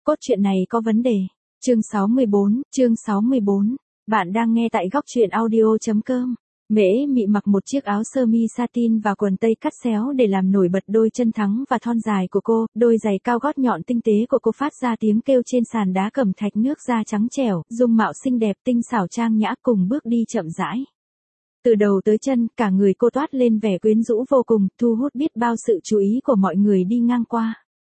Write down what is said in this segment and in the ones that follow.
Cốt truyện này có vấn đề. Chương 64. Bạn đang nghe tại góc truyện audio.com. Mễ Mị mặc một chiếc áo sơ mi satin và quần tây cắt xéo để làm nổi bật đôi chân thắng và thon dài của cô, đôi giày cao gót nhọn tinh tế của cô phát ra tiếng kêu trên sàn đá cẩm thạch nước da trắng trẻo, dung mạo xinh đẹp tinh xảo trang nhã cùng bước đi chậm rãi. Từ đầu tới chân, cả người cô toát lên vẻ quyến rũ vô cùng, thu hút biết bao sự chú ý của mọi người đi ngang qua.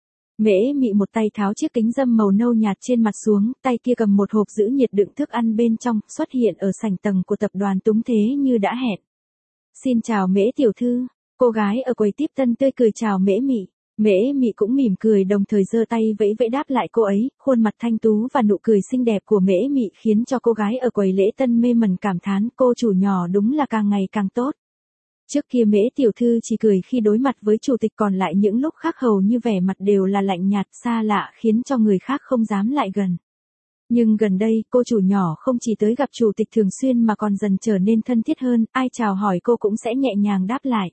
Mễ Mị một tay tháo chiếc kính râm màu nâu nhạt trên mặt xuống, tay kia cầm một hộp giữ nhiệt đựng thức ăn bên trong, xuất hiện ở sảnh tầng của tập đoàn Túng Thế như đã hẹn. Xin chào Mễ tiểu thư, cô gái ở quầy tiếp tân tươi cười chào Mễ Mị. Mễ Mị cũng mỉm cười đồng thời giơ tay vẫy vẫy đáp lại cô ấy, khuôn mặt thanh tú và nụ cười xinh đẹp của Mễ Mị khiến cho cô gái ở quầy lễ tân mê mẩn cảm thán cô chủ nhỏ đúng là càng ngày càng tốt. Trước kia Mễ tiểu thư chỉ cười khi đối mặt với chủ tịch, còn lại những lúc khác hầu như vẻ mặt đều là lạnh nhạt xa lạ khiến cho người khác không dám lại gần. Nhưng gần đây cô chủ nhỏ không chỉ tới gặp chủ tịch thường xuyên mà còn dần trở nên thân thiết hơn, ai chào hỏi cô cũng sẽ nhẹ nhàng đáp lại.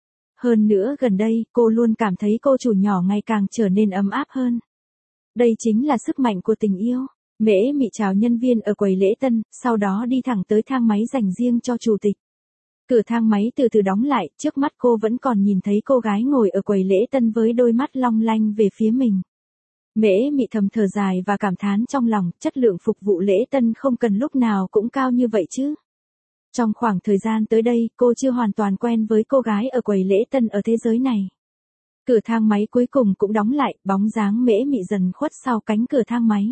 Hơn nữa gần đây cô luôn cảm thấy cô chủ nhỏ ngày càng trở nên ấm áp hơn. Đây chính là sức mạnh của tình yêu. Mễ Mị chào nhân viên ở quầy lễ tân, sau đó đi thẳng tới thang máy dành riêng cho chủ tịch. Cửa thang máy từ từ đóng lại, trước mắt cô vẫn còn nhìn thấy cô gái ngồi ở quầy lễ tân với đôi mắt long lanh về phía mình. Mễ Mị thầm thở dài và cảm thán trong lòng, chất lượng phục vụ lễ tân không cần lúc nào cũng cao như vậy chứ. Trong khoảng thời gian tới đây, cô chưa hoàn toàn quen với cô gái ở quầy lễ tân ở thế giới này. Cửa thang máy cuối cùng cũng đóng lại, bóng dáng Mễ Mị dần khuất sau cánh cửa thang máy.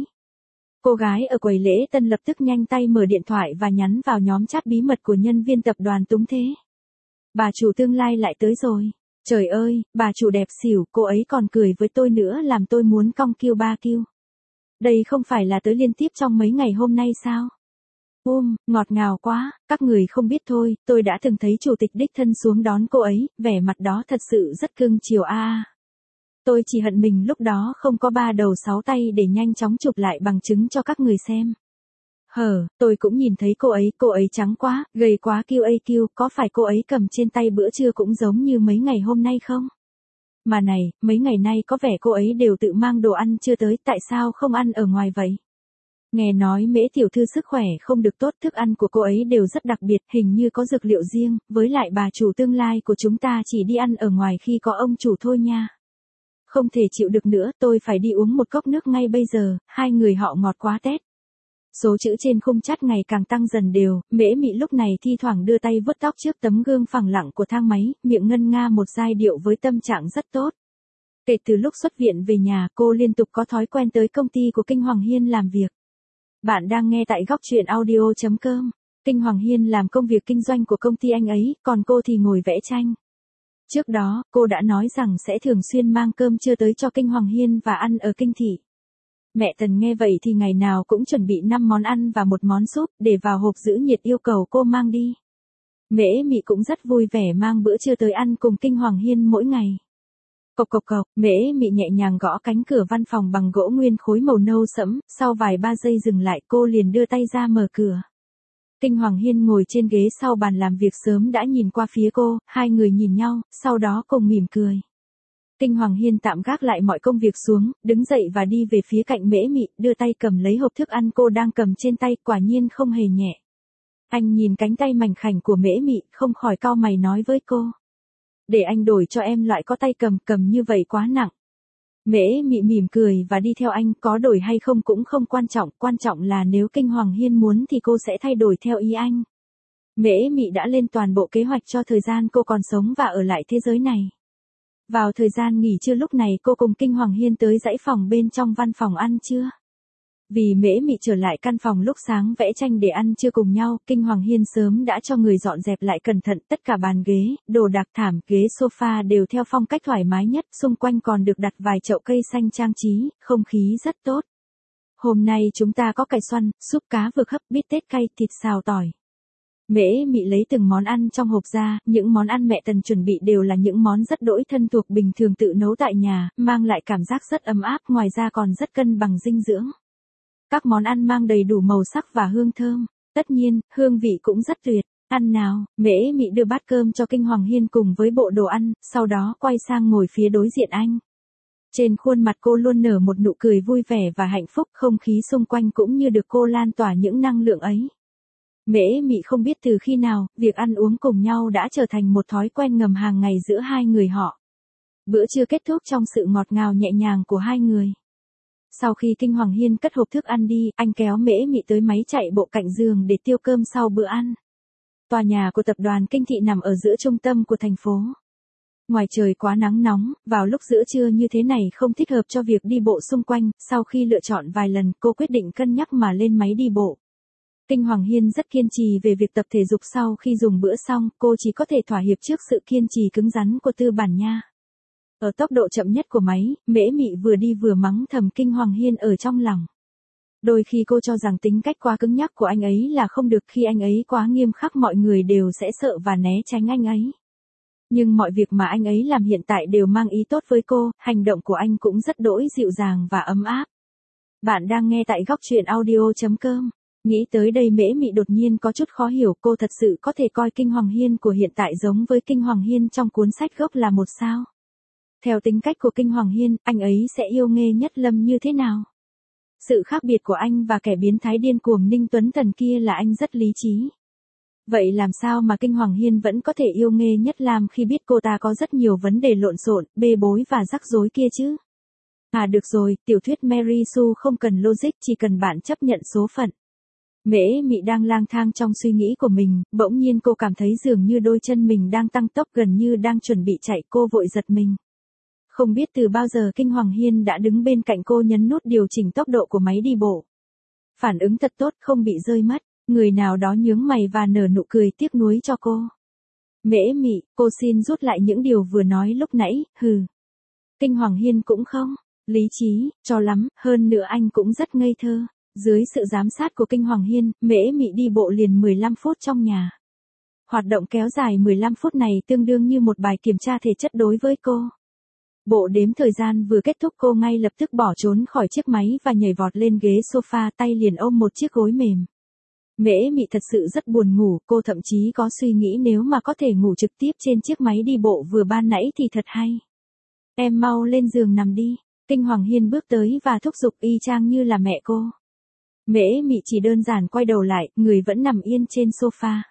Cô gái ở quầy lễ tân lập tức nhanh tay mở điện thoại và nhắn vào nhóm chat bí mật của nhân viên tập đoàn Túng Thế. Bà chủ tương lai lại tới rồi. Trời ơi, bà chủ đẹp xỉu, cô ấy còn cười với tôi nữa làm tôi muốn cong kiêu ba kiêu. Đây không phải là tới liên tiếp trong mấy ngày hôm nay sao? Ngọt ngào quá, các người không biết thôi, tôi đã từng thấy chủ tịch đích thân xuống đón cô ấy, vẻ mặt đó thật sự rất cưng chiều a. Tôi chỉ hận mình lúc đó không có 3 đầu 6 tay để nhanh chóng chụp lại bằng chứng cho các người xem. Tôi cũng nhìn thấy cô ấy trắng quá, gầy quá kiêu, có phải cô ấy cầm trên tay bữa trưa cũng giống như mấy ngày hôm nay không? Mà này, mấy ngày nay có vẻ cô ấy đều tự mang đồ ăn chưa tới, tại sao không ăn ở ngoài vậy? Nghe nói Mễ tiểu thư sức khỏe không được tốt, thức ăn của cô ấy đều rất đặc biệt, hình như có dược liệu riêng, với lại bà chủ tương lai của chúng ta chỉ đi ăn ở ngoài khi có ông chủ thôi nha. Không thể chịu được nữa, tôi phải đi uống một cốc nước ngay bây giờ, hai người họ ngọt quá tét. Số chữ trên khung chat ngày càng tăng dần đều, Mễ Mị lúc này thi thoảng đưa tay vuốt tóc trước tấm gương phẳng lặng của thang máy, miệng ngân nga một giai điệu với tâm trạng rất tốt. Kể từ lúc xuất viện về nhà, cô liên tục có thói quen tới công ty của Kinh Hoàng Hiên làm việc. Bạn đang nghe tại góc truyện audio.com. Kinh Hoàng Hiên làm công việc kinh doanh của công ty anh ấy, còn cô thì ngồi vẽ tranh. Trước đó, cô đã nói rằng sẽ thường xuyên mang cơm trưa tới cho Kinh Hoàng Hiên và ăn ở Kinh thị. Mẹ Tần nghe vậy thì ngày nào cũng chuẩn bị 5 món ăn và một món súp để vào hộp giữ nhiệt yêu cầu cô mang đi. Mễ Mị cũng rất vui vẻ mang bữa trưa tới ăn cùng Kinh Hoàng Hiên mỗi ngày. Cộc, Mễ Mị nhẹ nhàng gõ cánh cửa văn phòng bằng gỗ nguyên khối màu nâu sẫm, sau vài ba giây dừng lại cô liền đưa tay ra mở cửa. Kinh Hoàng Hiên ngồi trên ghế sau bàn làm việc sớm đã nhìn qua phía cô, hai người nhìn nhau, sau đó cùng mỉm cười. Kinh Hoàng Hiên tạm gác lại mọi công việc xuống, đứng dậy và đi về phía cạnh Mễ Mị, đưa tay cầm lấy hộp thức ăn cô đang cầm trên tay, quả nhiên không hề nhẹ. Anh nhìn cánh tay mảnh khảnh của Mễ Mị, không khỏi cau mày nói với cô. Để anh đổi cho em loại có tay cầm như vậy quá nặng. Mễ Mị mỉm cười và đi theo anh, có đổi hay không cũng không quan trọng là nếu Kinh Hoàng Hiên muốn thì cô sẽ thay đổi theo ý anh. Mễ Mị đã lên toàn bộ kế hoạch cho thời gian cô còn sống và ở lại thế giới này. Vào thời gian nghỉ trưa lúc này cô cùng Kinh Hoàng Hiên tới dãy phòng bên trong văn phòng ăn trưa. Vì Mễ Mị trở lại căn phòng lúc sáng vẽ tranh để ăn trưa cùng nhau, Kinh Hoàng Hiên sớm đã cho người dọn dẹp lại cẩn thận, tất cả bàn ghế, đồ đạc thảm, ghế sofa đều theo phong cách thoải mái nhất, xung quanh còn được đặt vài chậu cây xanh trang trí, không khí rất tốt. Hôm nay chúng ta có cải xoăn, súp cá vực hấp, bít tết cay, thịt xào tỏi. Mễ Mị lấy từng món ăn trong hộp ra, những món ăn mẹ Tần chuẩn bị đều là những món rất đỗi thân thuộc bình thường tự nấu tại nhà, mang lại cảm giác rất ấm áp, ngoài ra còn rất cân bằng dinh dưỡng. Các món ăn mang đầy đủ màu sắc và hương thơm, tất nhiên, hương vị cũng rất tuyệt. Ăn nào, Mễ Mị đưa bát cơm cho Kinh Hoàng Hiên cùng với bộ đồ ăn, sau đó quay sang ngồi phía đối diện anh. Trên khuôn mặt cô luôn nở một nụ cười vui vẻ và hạnh phúc, không khí xung quanh cũng như được cô lan tỏa những năng lượng ấy. Mễ Mị không biết từ khi nào, việc ăn uống cùng nhau đã trở thành một thói quen ngầm hàng ngày giữa hai người họ. Bữa trưa kết thúc trong sự ngọt ngào nhẹ nhàng của hai người. Sau khi Kinh Hoàng Hiên cất hộp thức ăn đi, anh kéo Mễ Mị tới máy chạy bộ cạnh giường để tiêu cơm sau bữa ăn. Tòa nhà của tập đoàn Kinh Thị nằm ở giữa trung tâm của thành phố. Ngoài trời quá nắng nóng, vào lúc giữa trưa như thế này không thích hợp cho việc đi bộ xung quanh, sau khi lựa chọn vài lần, cô quyết định cân nhắc mà lên máy đi bộ. Kinh Hoàng Hiên rất kiên trì về việc tập thể dục sau khi dùng bữa xong, cô chỉ có thể thỏa hiệp trước sự kiên trì cứng rắn của Tư Bản Nha. Ở tốc độ chậm nhất của máy, Mễ Mị vừa đi vừa mắng thầm Kinh Hoàng Hiên ở trong lòng. Đôi khi cô cho rằng tính cách quá cứng nhắc của anh ấy là không được, khi anh ấy quá nghiêm khắc mọi người đều sẽ sợ và né tránh anh ấy. Nhưng mọi việc mà anh ấy làm hiện tại đều mang ý tốt với cô, hành động của anh cũng rất đỗi dịu dàng và ấm áp. Bạn đang nghe tại góc truyện audio.com. Nghĩ tới đây Mễ Mị đột nhiên có chút khó hiểu, cô thật sự có thể coi Kinh Hoàng Hiên của hiện tại giống với Kinh Hoàng Hiên trong cuốn sách gốc là một sao? Theo tính cách của Kinh Hoàng Hiên, anh ấy sẽ yêu Nghê Nhất Lâm như thế nào? Sự khác biệt của anh và kẻ biến thái điên cuồng Ninh Tuấn Tần kia là anh rất lý trí. Vậy làm sao mà Kinh Hoàng Hiên vẫn có thể yêu Nghê Nhất Lam khi biết cô ta có rất nhiều vấn đề lộn xộn, bê bối và rắc rối kia chứ? À được rồi, tiểu thuyết Mary Sue không cần logic, chỉ cần bạn chấp nhận số phận. Mễ Mị đang lang thang trong suy nghĩ của mình, bỗng nhiên cô cảm thấy dường như đôi chân mình đang tăng tốc, gần như đang chuẩn bị chạy, cô vội giật mình. Không biết từ bao giờ Kinh Hoàng Hiên đã đứng bên cạnh cô nhấn nút điều chỉnh tốc độ của máy đi bộ. Phản ứng thật tốt, không bị rơi mất. Người nào đó nhướng mày và nở nụ cười tiếc nuối cho cô. Mễ Mị, cô xin rút lại những điều vừa nói lúc nãy, hừ. Kinh Hoàng Hiên cũng không lý trí cho lắm, hơn nữa anh cũng rất ngây thơ. Dưới sự giám sát của Kinh Hoàng Hiên, Mễ Mị đi bộ liền 15 phút trong nhà. Hoạt động kéo dài 15 phút này tương đương như một bài kiểm tra thể chất đối với cô. Bộ đếm thời gian vừa kết thúc, cô ngay lập tức bỏ trốn khỏi chiếc máy và nhảy vọt lên ghế sofa, tay liền ôm một chiếc gối mềm. Mễ Mị thật sự rất buồn ngủ, cô thậm chí có suy nghĩ nếu mà có thể ngủ trực tiếp trên chiếc máy đi bộ vừa ban nãy thì thật hay. Em mau lên giường nằm đi. Kinh Hoàng Hiên bước tới và thúc giục y chang như là mẹ cô. Mễ Mị chỉ đơn giản quay đầu lại, người vẫn nằm yên trên sofa.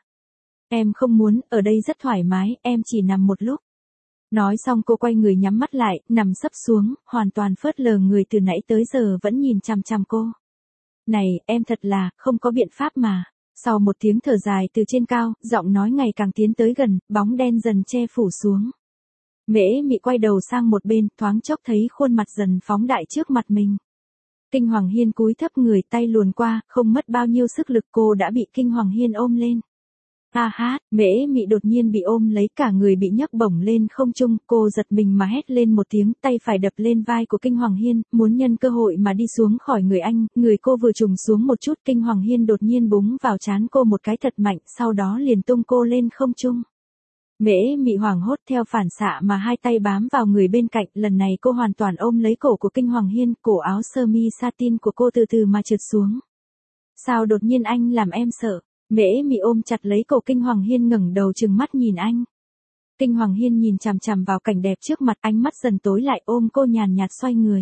Em không muốn, ở đây rất thoải mái, em chỉ nằm một lúc. Nói xong cô quay người nhắm mắt lại, nằm sấp xuống, hoàn toàn phớt lờ người từ nãy tới giờ vẫn nhìn chằm chằm cô. Này, em thật là, không có biện pháp mà. Sau một tiếng thở dài từ trên cao, giọng nói ngày càng tiến tới gần, bóng đen dần che phủ xuống. Mễ Mị quay đầu sang một bên, thoáng chốc thấy khuôn mặt dần phóng đại trước mặt mình. Kinh Hoàng Hiên cúi thấp người, tay luồn qua, không mất bao nhiêu sức lực cô đã bị Kinh Hoàng Hiên ôm lên. Ha ha, Mễ Mị đột nhiên bị ôm lấy, cả người bị nhấc bổng lên không trung, cô giật mình mà hét lên một tiếng, tay phải đập lên vai của Kinh Hoàng Hiên, muốn nhân cơ hội mà đi xuống khỏi người anh, người cô vừa trùng xuống một chút, Kinh Hoàng Hiên đột nhiên búng vào trán cô một cái thật mạnh, sau đó liền tung cô lên không trung. Mễ Mị hoảng hốt theo phản xạ mà hai tay bám vào người bên cạnh, lần này cô hoàn toàn ôm lấy cổ của Kinh Hoàng Hiên, cổ áo sơ mi satin của cô từ từ mà trượt xuống. Sao đột nhiên anh làm em sợ? Mễ Mị ôm chặt lấy cổ Kinh Hoàng Hiên, ngẩng đầu trừng mắt nhìn anh. Kinh Hoàng Hiên nhìn chằm chằm vào cảnh đẹp trước mặt, ánh mắt dần tối lại, ôm cô nhàn nhạt xoay người.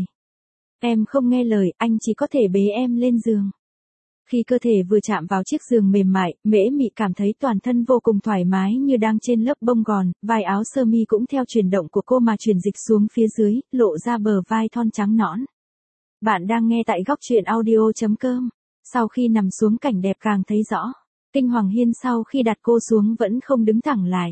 Em không nghe lời, anh chỉ có thể bế em lên giường. Khi cơ thể vừa chạm vào chiếc giường mềm mại, Mễ Mị cảm thấy toàn thân vô cùng thoải mái như đang trên lớp bông gòn, vai áo sơ mi cũng theo chuyển động của cô mà chuyển dịch xuống phía dưới, lộ ra bờ vai thon trắng nõn. Bạn đang nghe tại góc truyện audio.com. Sau khi nằm xuống cảnh đẹp càng thấy rõ. Kinh Hoàng Hiên sau khi đặt cô xuống vẫn không đứng thẳng lại.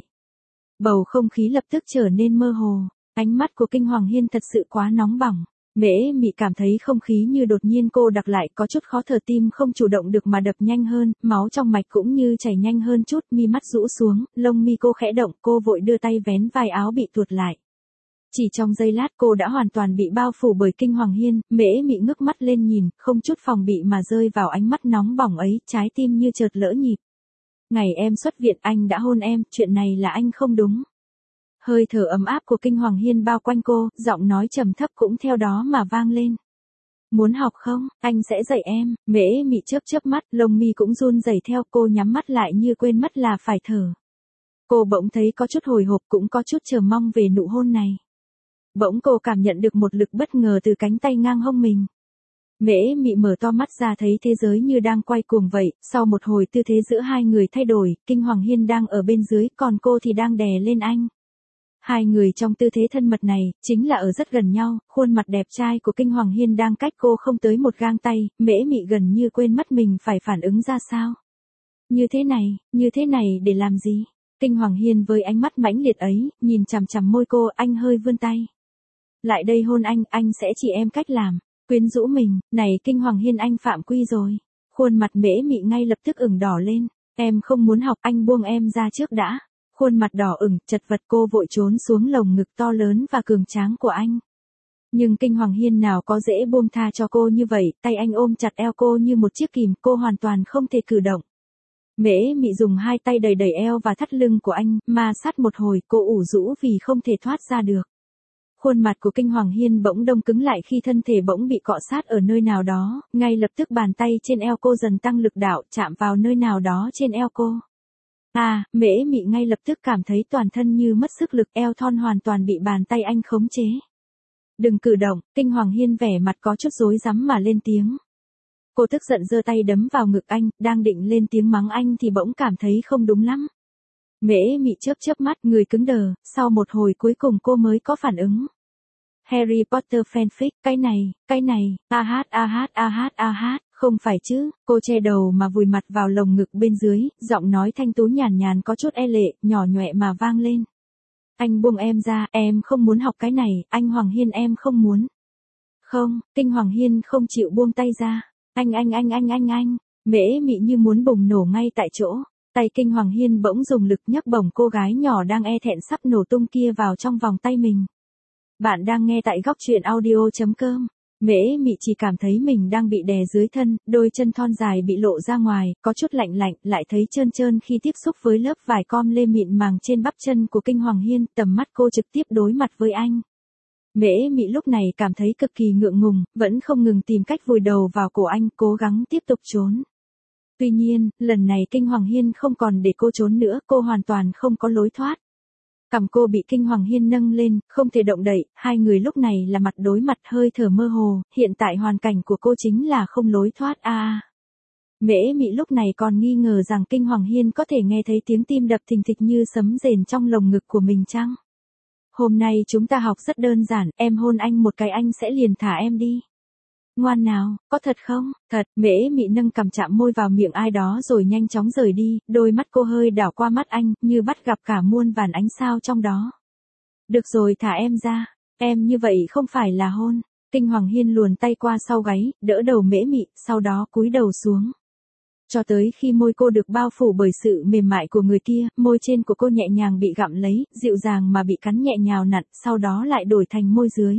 Bầu không khí lập tức trở nên mơ hồ. Ánh mắt của Kinh Hoàng Hiên thật sự quá nóng bỏng. Mễ Mị cảm thấy không khí như đột nhiên cô đặc lại, có chút khó thở, tim không chủ động được mà đập nhanh hơn, máu trong mạch cũng như chảy nhanh hơn chút, mi mắt rũ xuống, lông mi cô khẽ động, cô vội đưa tay vén vai áo bị tuột lại. Chỉ trong giây lát cô đã hoàn toàn bị bao phủ bởi Kinh Hoàng Hiên, Mễ Mị ngước mắt lên nhìn, không chút phòng bị mà rơi vào ánh mắt nóng bỏng ấy, trái tim như chợt lỡ nhịp. Ngày em xuất viện anh đã hôn em, chuyện này là anh không đúng. Hơi thở ấm áp của Kinh Hoàng Hiên bao quanh cô, giọng nói trầm thấp cũng theo đó mà vang lên. Muốn học không, anh sẽ dạy em. Mễ Mị chớp chớp mắt, lông mi cũng run rẩy theo, cô nhắm mắt lại như quên mất là phải thở. Cô bỗng thấy có chút hồi hộp, cũng có chút chờ mong về nụ hôn này. Bỗng cô cảm nhận được một lực bất ngờ từ cánh tay ngang hông mình. Mễ Mị mở to mắt ra thấy thế giới như đang quay cuồng vậy, sau một hồi tư thế giữa hai người thay đổi, Kinh Hoàng Hiên đang ở bên dưới, còn cô thì đang đè lên anh. Hai người trong tư thế thân mật này, chính là ở rất gần nhau, khuôn mặt đẹp trai của Kinh Hoàng Hiên đang cách cô không tới một gang tay, Mễ Mị gần như quên mất mình phải phản ứng ra sao. Như thế này để làm gì? Kinh Hoàng Hiên với ánh mắt mãnh liệt ấy, nhìn chằm chằm môi cô, anh hơi vươn tay. Lại đây hôn anh sẽ chỉ em cách làm. Quyến rũ mình, này Kinh Hoàng Hiên anh phạm quy rồi. Khuôn mặt Mễ Mị ngay lập tức ửng đỏ lên. Em không muốn học, anh buông em ra trước đã. Khuôn mặt đỏ ửng, chật vật cô vội trốn xuống lồng ngực to lớn và cường tráng của anh. Nhưng Kinh Hoàng Hiên nào có dễ buông tha cho cô như vậy, tay anh ôm chặt eo cô như một chiếc kìm, cô hoàn toàn không thể cử động. Mễ Mị dùng hai tay đẩy eo và thắt lưng của anh, ma sát một hồi, cô ủ rũ vì không thể thoát ra được. Khuôn mặt của Kinh Hoàng Hiên bỗng đông cứng lại khi thân thể bỗng bị cọ sát ở nơi nào đó, ngay lập tức bàn tay trên eo cô dần tăng lực đạo chạm vào nơi nào đó trên eo cô. Mễ Mị ngay lập tức cảm thấy toàn thân như mất sức lực, eo thon hoàn toàn bị bàn tay anh khống chế. Đừng cử động, Kinh Hoàng Hiên vẻ mặt có chút rối rắm mà lên tiếng. Cô tức giận giơ tay đấm vào ngực anh, đang định lên tiếng mắng anh thì bỗng cảm thấy không đúng lắm. Mễ Mị chớp mắt, người cứng đờ, sau một hồi cuối cùng cô mới có phản ứng. Harry Potter fanfic, cái này, không phải chứ, cô che đầu mà vùi mặt vào lồng ngực bên dưới, giọng nói thanh tú nhàn nhàn có chút e lệ, nhỏ nhọe mà vang lên. Anh buông em ra, em không muốn học cái này, anh Hoàng Hiên em không muốn. Không, Kinh Hoàng Hiên không chịu buông tay ra. Anh. Mễ Mị như muốn bùng nổ ngay tại chỗ. Tay Kinh Hoàng Hiên bỗng dùng lực nhấc bổng cô gái nhỏ đang e thẹn sắp nổ tung kia vào trong vòng tay mình. Bạn đang nghe tại góc truyện audio.com. Mễ Mị chỉ cảm thấy mình đang bị đè dưới thân, đôi chân thon dài bị lộ ra ngoài, có chút lạnh, lại thấy trơn khi tiếp xúc với lớp vải com lê mịn màng trên bắp chân của Kinh Hoàng Hiên, tầm mắt cô trực tiếp đối mặt với anh. Mễ Mị lúc này cảm thấy cực kỳ ngượng ngùng, vẫn không ngừng tìm cách vùi đầu vào cổ anh, cố gắng tiếp tục trốn. Tuy nhiên, lần này Kinh Hoàng Hiên không còn để cô trốn nữa, cô hoàn toàn không có lối thoát. Cằm cô bị Kinh Hoàng Hiên nâng lên, không thể động đậy, hai người lúc này là mặt đối mặt, hơi thở mơ hồ, hiện tại hoàn cảnh của cô chính là không lối thoát. Mễ Mị lúc này còn nghi ngờ rằng Kinh Hoàng Hiên có thể nghe thấy tiếng tim đập thình thịch như sấm rền trong lồng ngực của mình chăng? Hôm nay chúng ta học rất đơn giản, em hôn anh một cái anh sẽ liền thả em đi. Ngoan nào, có thật không? Thật, Mễ Mị nâng cằm chạm môi vào miệng ai đó rồi nhanh chóng rời đi, đôi mắt cô hơi đảo qua mắt anh, như bắt gặp cả muôn vàn ánh sao trong đó. Được rồi, thả em ra, em như vậy không phải là hôn. Kinh Hoàng Hiên luồn tay qua sau gáy, đỡ đầu Mễ Mị, sau đó cúi đầu xuống. Cho tới khi môi cô được bao phủ bởi sự mềm mại của người kia, môi trên của cô nhẹ nhàng bị gặm lấy, dịu dàng mà bị cắn nhẹ nhào nặn, sau đó lại đổi thành môi dưới.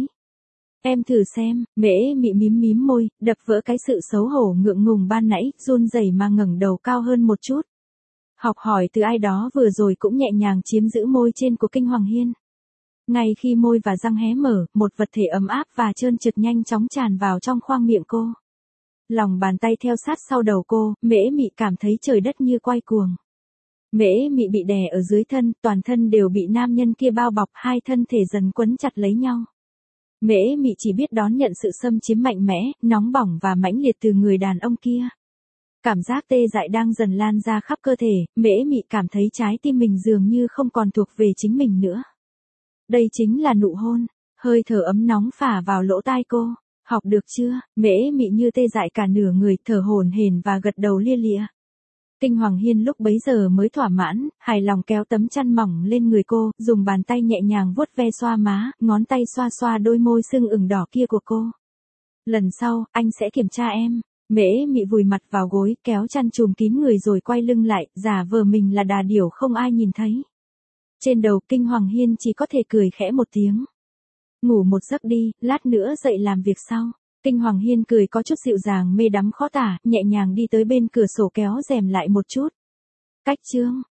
Em thử xem, Mễ Mị mím môi, đập vỡ cái sự xấu hổ ngượng ngùng ban nãy, run rẩy mà ngẩng đầu cao hơn một chút. Học hỏi từ ai đó vừa rồi cũng nhẹ nhàng chiếm giữ môi trên của Kinh Hoàng Hiên. Ngay khi môi và răng hé mở, một vật thể ấm áp và trơn trượt nhanh chóng tràn vào trong khoang miệng cô. Lòng bàn tay theo sát sau đầu cô, Mễ Mị cảm thấy trời đất như quay cuồng. Mễ Mị bị đè ở dưới thân, toàn thân đều bị nam nhân kia bao bọc, hai thân thể dần quấn chặt lấy nhau. Mễ Mị chỉ biết đón nhận sự xâm chiếm mạnh mẽ, nóng bỏng và mãnh liệt từ người đàn ông kia. Cảm giác tê dại đang dần lan ra khắp cơ thể, Mễ Mị cảm thấy trái tim mình dường như không còn thuộc về chính mình nữa. Đây chính là nụ hôn, hơi thở ấm nóng phả vào lỗ tai cô. Học được chưa? Mễ Mị như tê dại cả nửa người, thở hổn hển và gật đầu lia lịa. Kinh Hoàng Hiên lúc bấy giờ mới thỏa mãn, hài lòng kéo tấm chăn mỏng lên người cô, dùng bàn tay nhẹ nhàng vuốt ve xoa má, ngón tay xoa đôi môi sưng ửng đỏ kia của cô. Lần sau, anh sẽ kiểm tra em. Mễ Mị vùi mặt vào gối, kéo chăn trùm kín người rồi quay lưng lại, giả vờ mình là đà điểu không ai nhìn thấy. Trên đầu Kinh Hoàng Hiên chỉ có thể cười khẽ một tiếng. Ngủ một giấc đi, lát nữa dậy làm việc sau. Kinh Hoàng Hiên cười có chút dịu dàng mê đắm khó tả, nhẹ nhàng đi tới bên cửa sổ kéo rèm lại một chút. Cách chương